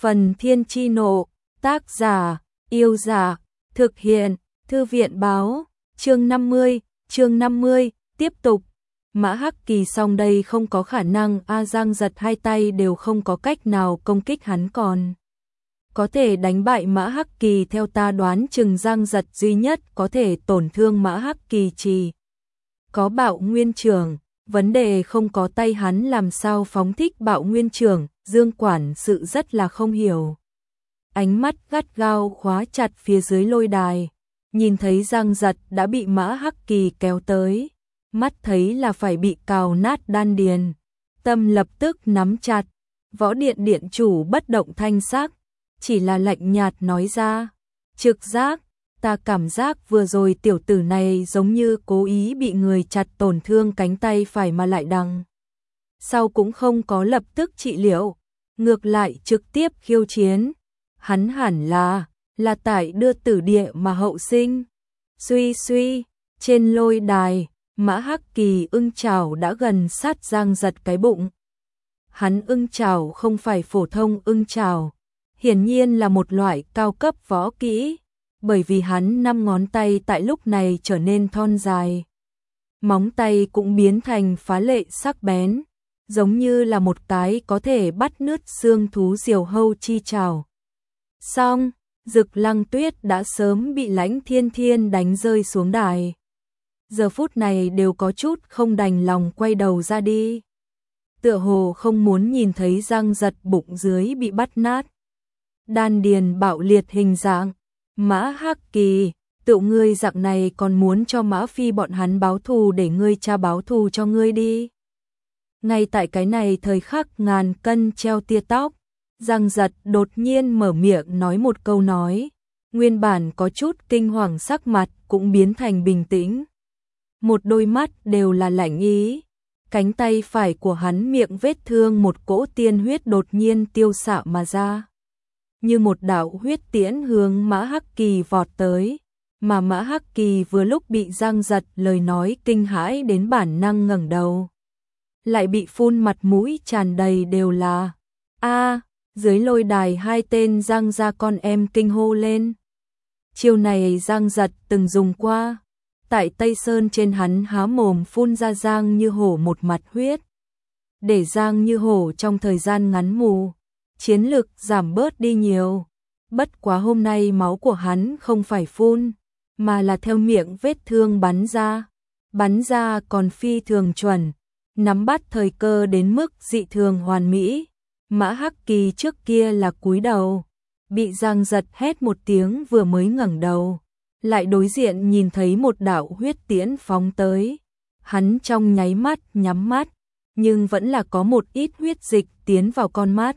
Phần Thiên Chi Nộ, tác giả, Yêu Giả, thực hiện, Thư viện Báo, chương 50, tiếp tục. Mã Hắc Kỳ xong đây không có khả năng, Giang Giật hai tay đều không có cách nào công kích hắn, còn có thể đánh bại Mã Hắc Kỳ. Theo ta đoán chừng Giang Giật duy nhất có thể tổn thương Mã Hắc Kỳ chỉ có Bạo Nguyên Trưởng, vấn đề không có tay hắn làm sao phóng thích Bạo Nguyên Trưởng. Dương quản sự rất là không hiểu, ánh mắt gắt gao khóa chặt phía dưới lôi đài, nhìn thấy Giang Giật đã bị Mã Hắc Kỳ kéo tới, mắt thấy là phải bị cào nát đan điền, tâm lập tức nắm chặt. Võ Điện điện chủ bất động thanh sắc, chỉ là lạnh nhạt nói ra, trực giác, ta cảm giác vừa rồi tiểu tử này giống như cố ý bị người chặt tổn thương cánh tay phải mà lại đằng sau cũng không có lập tức trị liệu, ngược lại trực tiếp khiêu chiến. Hắn hẳn là tại đưa tử địa mà hậu sinh. Suy suy, trên lôi đài, Mã Hắc Kỳ ưng chảo đã gần sát Giang Giật cái bụng. Hắn ưng chảo không phải phổ thông ưng chảo, hiển nhiên là một loại cao cấp võ kỹ, bởi vì hắn 5 ngón tay tại lúc này trở nên thon dài. Móng tay cũng biến thành phá lệ sắc bén, giống như là một cái có thể bắt nứt xương thú diều hâu chi chảo. Xong, Dực Lăng Tuyết đã sớm bị Lãnh Thiên Thiên đánh rơi xuống đài. Giờ phút này đều có chút không đành lòng quay đầu ra đi. Tựa hồ không muốn nhìn thấy Giang Giật bụng dưới bị bắt nát, đan điền bạo liệt hình dạng. Mã Hắc Kỳ, tự ngươi dạng này còn muốn cho Mã Phi bọn hắn báo thù, để ngươi cha báo thù cho ngươi đi. Ngay tại cái này thời khắc ngàn cân treo tia tóc, Giang Giật đột nhiên mở miệng nói một câu nói, nguyên bản có chút kinh hoàng sắc mặt cũng biến thành bình tĩnh. Một đôi mắt đều là lạnh ý, cánh tay phải của hắn miệng vết thương một cỗ tiên huyết đột nhiên tiêu xạ mà ra, như một đạo huyết tiễn hướng Mã Hắc Kỳ vọt tới, mà Mã Hắc Kỳ vừa lúc bị Giang Giật lời nói kinh hãi đến bản năng ngẩng đầu, lại bị phun mặt mũi tràn đầy đều là dưới lôi đài hai tên Giang gia con em kinh hô lên. Chiêu này Giang Giật từng dùng qua, tại Tây Sơn trên hắn há mồm phun ra Giang Như Hổ một mặt huyết, để Giang Như Hổ trong thời gian ngắn mù, chiến lực giảm bớt đi nhiều. Bất quá hôm nay máu của hắn không phải phun, mà là theo miệng vết thương bắn ra còn phi thường chuẩn, nắm bắt thời cơ đến mức dị thường hoàn mỹ. Mã Hắc Kỳ trước kia là cúi đầu, bị Giang Giật hét một tiếng vừa mới ngẩng đầu, lại đối diện nhìn thấy một đạo huyết tiễn phóng tới. Hắn trong nháy mắt nhắm mắt, nhưng vẫn là có một ít huyết dịch tiến vào con mắt,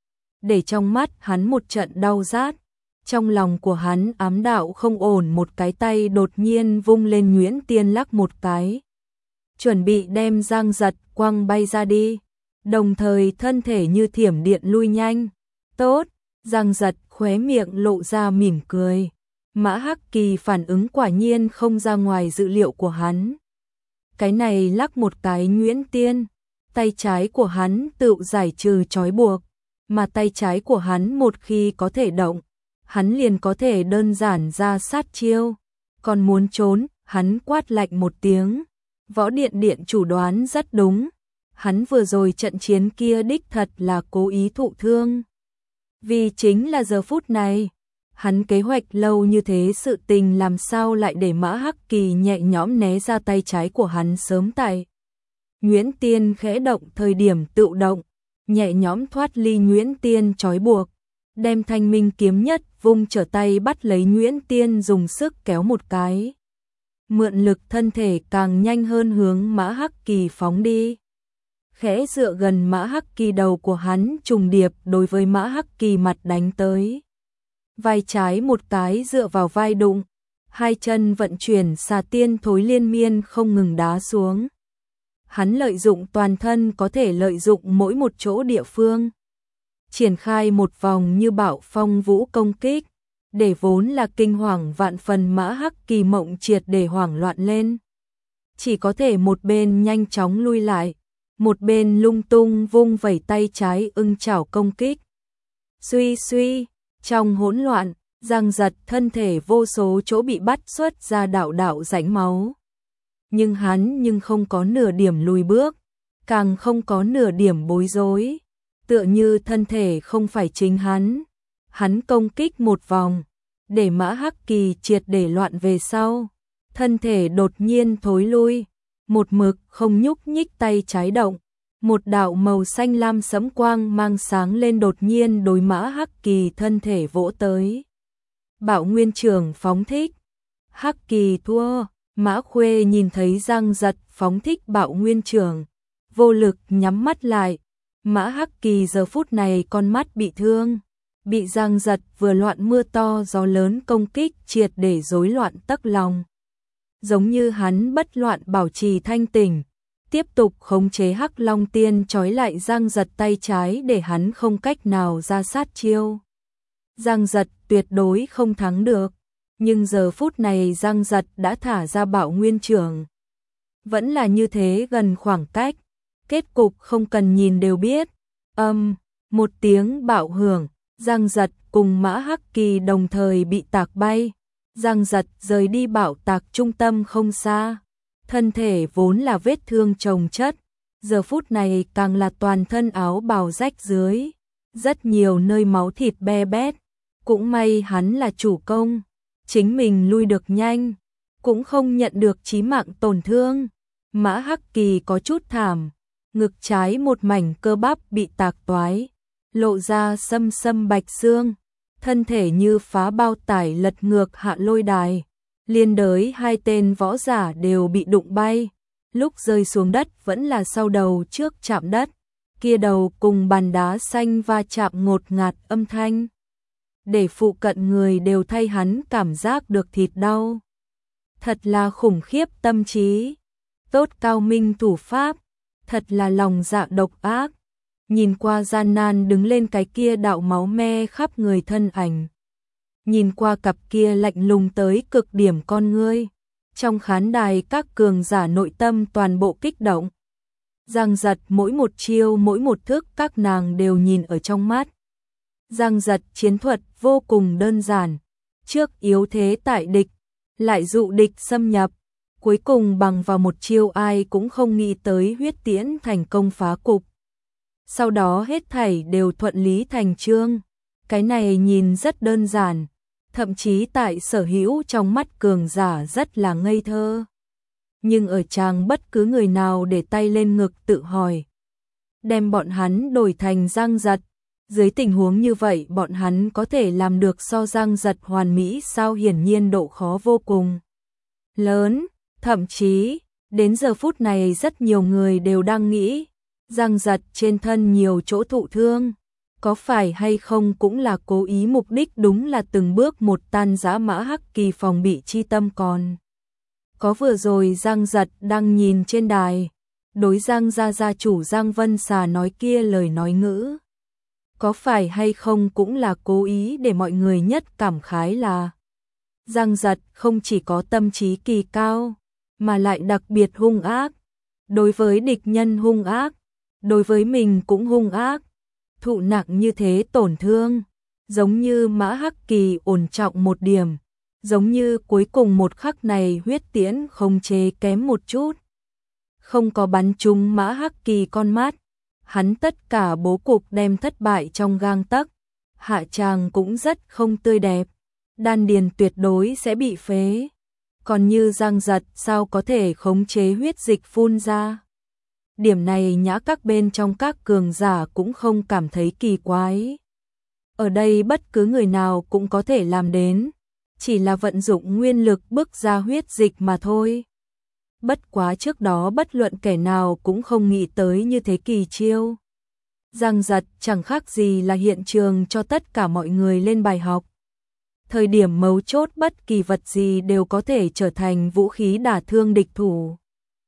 để trong mắt hắn một trận đau rát. Trong lòng của hắn ám đạo không ổn, một cái tay đột nhiên vung lên, nhuyễn tiên lắc một cái, chuẩn bị đem Giang Giật quăng bay ra đi, đồng thời thân thể như thiểm điện lui nhanh. Tốt, Giang Giật khóe miệng lộ ra mỉm cười. Mã Hắc Kỳ phản ứng quả nhiên không ra ngoài dự liệu của hắn. Cái này lắc một cái nhuyễn tiên, tay trái của hắn tự giải trừ trói buộc, mà tay trái của hắn một khi có thể động, hắn liền có thể đơn giản ra sát chiêu. Còn muốn trốn, hắn quát lạnh một tiếng. Võ Điện điện chủ đoán rất đúng, hắn vừa rồi trận chiến kia đích thật là cố ý thụ thương. Vì chính là giờ phút này, hắn kế hoạch lâu như thế sự tình làm sao lại để Mã Hắc Kỳ nhẹ nhõm né ra tay trái của hắn sớm tại. Nhuyễn tiên khẽ động thời điểm tự động, nhẹ nhõm thoát ly nhuyễn tiên trói buộc, đem Thanh Minh kiếm nhất vung trở tay bắt lấy nhuyễn tiên, dùng sức kéo một cái, mượn lực thân thể càng nhanh hơn hướng Mã Hắc Kỳ phóng đi. Khẽ dựa gần Mã Hắc Kỳ, đầu của hắn trùng điệp đối với Mã Hắc Kỳ mặt đánh tới. Vai trái một cái dựa vào vai đụng, hai chân vận chuyển xà tiên thối liên miên không ngừng đá xuống. Hắn lợi dụng toàn thân có thể lợi dụng mỗi một chỗ địa phương, triển khai một vòng như bạo phong vũ công kích, để vốn là kinh hoàng vạn phần Mã Hắc Kỳ mộng triệt để hoảng loạn lên. Chỉ có thể một bên nhanh chóng lui lại, một bên lung tung vung vẩy tay trái ưng chảo công kích. Suy suy, trong hỗn loạn, Giang Giật thân thể vô số chỗ bị bắt xuất ra đạo đạo rãnh máu. Nhưng hắn không có nửa điểm lùi bước, càng không có nửa điểm bối rối, tựa như thân thể không phải chính hắn. Hắn công kích một vòng, để Mã Hắc Kỳ triệt để loạn về sau, thân thể đột nhiên thối lui, một mực không nhúc nhích tay trái động, một đạo màu xanh lam sẫm quang mang sáng lên đột nhiên đối Mã Hắc Kỳ thân thể vỗ tới. Bạo Nguyên Trường phóng thích, Hắc Kỳ thua. Mã Khuê nhìn thấy Giang Giật phóng thích Bạo Nguyên Trường, vô lực nhắm mắt lại. Mã Hắc Kỳ giờ phút này con mắt bị thương, bị Giang Giật vừa loạn mưa to gió lớn công kích triệt để rối loạn tấc lòng. Giống như hắn bất loạn bảo trì thanh tỉnh, tiếp tục khống chế Hắc Long Tiên trói lại Giang Giật tay trái để hắn không cách nào ra sát chiêu. Giang Giật tuyệt đối không thắng được, nhưng giờ phút này Giang Giật đã thả ra Bạo Nguyên Trường. Vẫn là như thế gần khoảng cách, kết cục không cần nhìn đều biết. Một tiếng bạo hưởng, Giang Giật cùng Mã Hắc Kỳ đồng thời bị tạc bay. Giang Giật rời đi bạo tạc trung tâm không xa, thân thể vốn là vết thương chồng chất, giờ phút này càng là toàn thân áo bào rách dưới, rất nhiều nơi máu thịt be bét. Cũng may hắn là chủ công, chính mình lui được nhanh, cũng không nhận được chí mạng tổn thương. Mã Hắc Kỳ có chút thảm, ngực trái một mảnh cơ bắp bị tạc toái, lộ ra xâm xâm bạch xương, thân thể như phá bao tải lật ngược hạ lôi đài, liên đới hai tên võ giả đều bị đụng bay, lúc rơi xuống đất vẫn là sau đầu trước chạm đất, kia đầu cùng bàn đá xanh va chạm ngột ngạt âm thanh, để phụ cận người đều thay hắn cảm giác được thịt đau. Thật là khủng khiếp tâm trí, tốt cao minh thủ pháp, thật là lòng dạ độc ác. Nhìn qua gian nan đứng lên cái kia đạo máu me khắp người thân ảnh, nhìn qua cặp kia lạnh lùng tới cực điểm con ngươi, trong khán đài các cường giả nội tâm toàn bộ kích động. Giang Giật mỗi một chiêu mỗi một thức các nàng đều nhìn ở trong mắt. Giang Giật chiến thuật vô cùng đơn giản, trước yếu thế tại địch, lại dụ địch xâm nhập, cuối cùng bằng vào một chiêu ai cũng không nghĩ tới huyết tiễn thành công phá cục. Sau đó hết thảy đều thuận lý thành chương, cái này nhìn rất đơn giản, thậm chí tại sở hữu trong mắt cường giả rất là ngây thơ. Nhưng ở chàng bất cứ người nào để tay lên ngực tự hỏi, đem bọn hắn đổi thành Giang Giật, dưới tình huống như vậy bọn hắn có thể làm được so Giang Giật hoàn mỹ sao? Hiển nhiên độ khó vô cùng lớn, thậm chí đến giờ phút này rất nhiều người đều đang nghĩ, Giang Giật trên thân nhiều chỗ thụ thương, có phải hay không cũng là cố ý, mục đích đúng là từng bước một tan rã Mã Hắc Kỳ phòng bị chi tâm. Còn có vừa rồi Giang Giật đang nhìn trên đài, đối Giang gia gia chủ Giang Vân Xà nói kia lời nói ngữ, có phải hay không cũng là cố ý để mọi người nhất cảm khái là Giang Giật không chỉ có tâm trí kỳ cao, mà lại đặc biệt hung ác, đối với địch nhân hung ác, đối với mình cũng hung ác, thụ nặng như thế tổn thương, giống như Mã Hắc Kỳ ổn trọng một điểm, giống như cuối cùng một khắc này huyết tiễn không chế kém một chút, không có bắn trúng Mã Hắc Kỳ con mắt, hắn tất cả bố cục đem thất bại trong gang tấc, hạ tràng cũng rất không tươi đẹp, đan điền tuyệt đối sẽ bị phế. Còn như Giang Giật sao có thể khống chế huyết dịch phun ra? Điểm này nhã các bên trong các cường giả cũng không cảm thấy kỳ quái. Ở đây bất cứ người nào cũng có thể làm đến, chỉ là vận dụng nguyên lực bức ra huyết dịch mà thôi. Bất quá trước đó bất luận kẻ nào cũng không nghĩ tới như thế kỳ chiêu. Giang Giật chẳng khác gì là hiện trường cho tất cả mọi người lên bài học. Thời điểm mấu chốt bất kỳ vật gì đều có thể trở thành vũ khí đả thương địch thủ.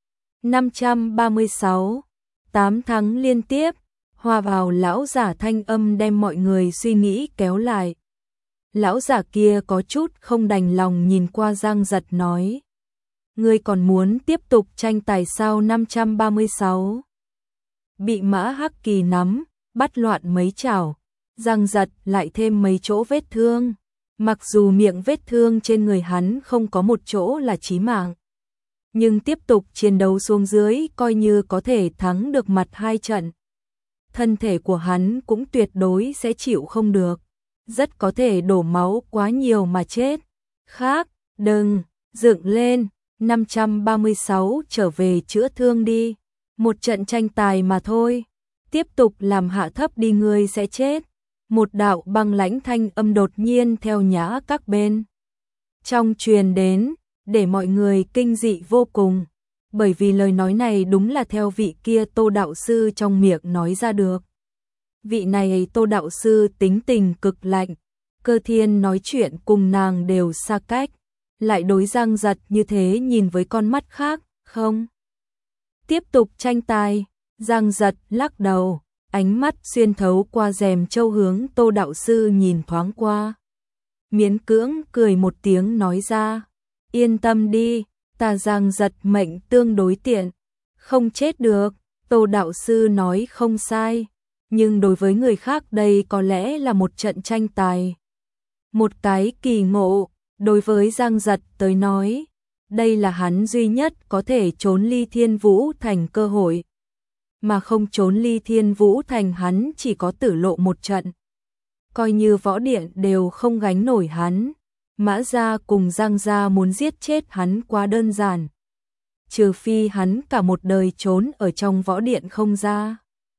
536, 8 thắng liên tiếp, hòa vào lão giả thanh âm đem mọi người suy nghĩ kéo lại. Lão giả kia có chút không đành lòng nhìn qua Giang Giật nói: "Ngươi còn muốn tiếp tục tranh tài sao?" 536. Bị Mã Hắc Kỳ nắm, bắt loạn mấy chảo, Giang giật lại thêm mấy chỗ vết thương. Mặc dù miệng vết thương trên người hắn không có một chỗ là chí mạng, nhưng tiếp tục chiến đấu xuống dưới coi như có thể thắng được mặt 2 trận. Thân thể của hắn cũng tuyệt đối sẽ chịu không được, rất có thể đổ máu quá nhiều mà chết. Khác, đừng, dựng lên, 536 trở về chữa thương đi, một trận tranh tài mà thôi, tiếp tục làm hạ thấp đi ngươi sẽ chết. Một đạo băng lãnh thanh âm đột nhiên theo nhã các bên trong truyền đến, để mọi người kinh dị vô cùng, bởi vì lời nói này đúng là theo vị kia Tô đạo sư trong miệng nói ra được. Vị này Tô đạo sư tính tình cực lạnh, Cơ Thiên nói chuyện cùng nàng đều xa cách, lại đối Giang Giật như thế nhìn với con mắt khác, không tiếp tục tranh tài. Giang Giật lắc đầu, ánh mắt xuyên thấu qua rèm châu hướng Tô đạo sư nhìn thoáng qua, miễn cưỡng cười một tiếng nói ra, yên tâm đi, ta Giang Giật mệnh tương đối tiện, không chết được. Tô đạo sư nói không sai, nhưng đối với người khác đây có lẽ là một trận tranh tài, một cái kỳ ngộ. Đối với Giang Giật tới nói, đây là hắn duy nhất có thể trốn ly Thiên Vũ Thành cơ hội, mà không trốn ly Thiên Vũ Thành hắn chỉ có tử lộ một trận. Coi như võ điện đều không gánh nổi hắn, Mã gia cùng Giang gia muốn giết chết hắn quá đơn giản, trừ phi hắn cả một đời trốn ở trong võ điện không ra.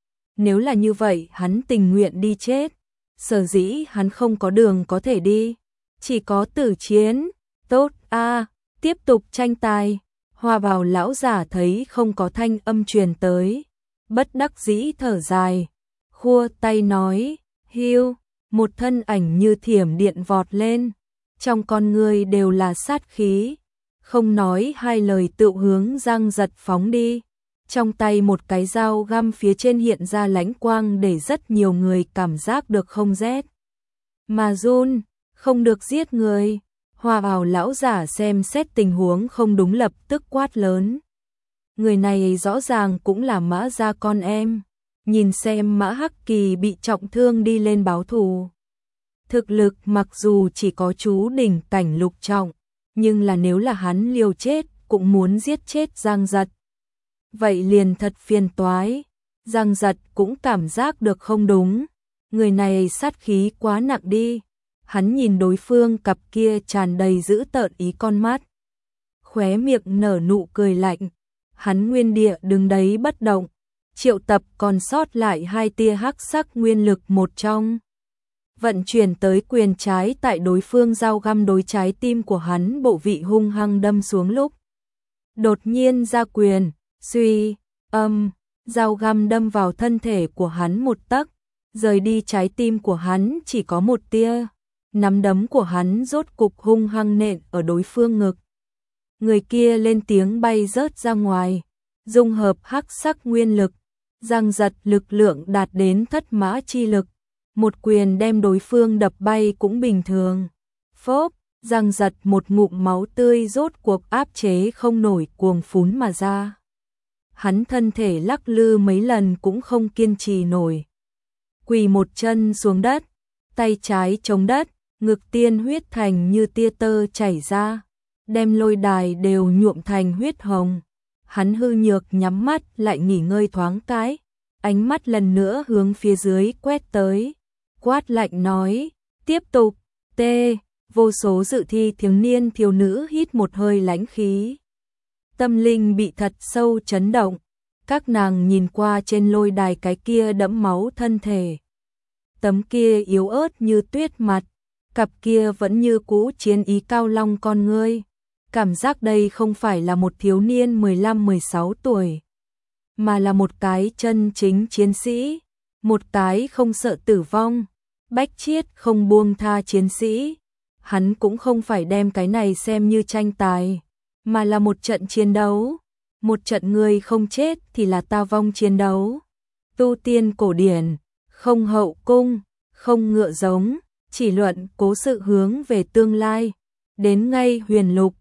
Nếu là như vậy hắn tình nguyện đi chết, sở dĩ hắn không có đường có thể đi, chỉ có tử chiến. Tốt a, tiếp tục tranh tài. Hoa bào lão giả thấy không có thanh âm truyền tới, bất đắc dĩ thở dài, khua tay nói, hiu, một thân ảnh như thiểm điện vọt lên, trong con người đều là sát khí, không nói hai lời tự hướng Giang Giật phóng đi, trong tay một cái dao găm phía trên hiện ra lãnh quang để rất nhiều người cảm giác được không rét mà run, không được giết người. Hoa bào lão giả xem xét tình huống không đúng lập tức quát lớn. Người này rõ ràng cũng là Mã gia con em, nhìn xem Mã Hắc Kỳ bị trọng thương đi lên báo thù. Thực lực mặc dù chỉ có chú đỉnh cảnh lục trọng, nhưng là nếu là hắn liều chết cũng muốn giết chết Giang Giật, vậy liền thật phiền toái. Giang Giật cũng cảm giác được không đúng, người này sát khí quá nặng đi. Hắn nhìn đối phương cặp kia tràn đầy dữ tợn ý con mắt, khóe miệng nở nụ cười lạnh. Hắn nguyên địa đứng đấy bất động, triệu tập còn sót lại 2 tia hắc sắc nguyên lực một trong, vận chuyển tới quyền trái tại đối phương dao găm đối trái tim của hắn bộ vị hung hăng đâm xuống lúc. Đột nhiên ra quyền, suy, dao găm đâm vào thân thể của hắn một tấc, rời đi trái tim của hắn chỉ có một tia. Nắm đấm của hắn rốt cục hung hăng nện ở đối phương ngực. Người kia lên tiếng bay rớt ra ngoài, dung hợp hắc sắc nguyên lực, Giang Giật lực lượng đạt đến thất mã chi lực, một quyền đem đối phương đập bay cũng bình thường. Phốp, Giang Giật một ngụm máu tươi rốt cuộc áp chế không nổi cuồng phún mà ra. Hắn thân thể lắc lư mấy lần cũng không kiên trì nổi, quỳ một chân xuống đất, tay trái chống đất, ngực tiên huyết thành như tia tơ chảy ra, đem lôi đài đều nhuộm thành huyết hồng. Hắn hư nhược nhắm mắt lại nghỉ ngơi thoáng cái, ánh mắt lần nữa hướng phía dưới quét tới, quát lạnh nói, tiếp tục. Vô số dự thi thiếu niên thiếu nữ hít một hơi lãnh khí, tâm linh bị thật sâu chấn động. Các nàng nhìn qua trên lôi đài cái kia đẫm máu thân thể, tấm kia yếu ớt như tuyết mặt, cặp kia vẫn như cũ chiến ý cao long con ngươi, cảm giác đây không phải là một thiếu niên 15-16 tuổi, mà là một cái chân chính chiến sĩ, một cái không sợ tử vong, bách chiết không buông tha chiến sĩ. Hắn cũng không phải đem cái này xem như tranh tài, mà là một trận chiến đấu, một trận người không chết thì là ta vong chiến đấu. Tu tiên cổ điển, không hậu cung, không ngựa giống, chỉ luận cố sự hướng về tương lai. Đến ngay huyền lục,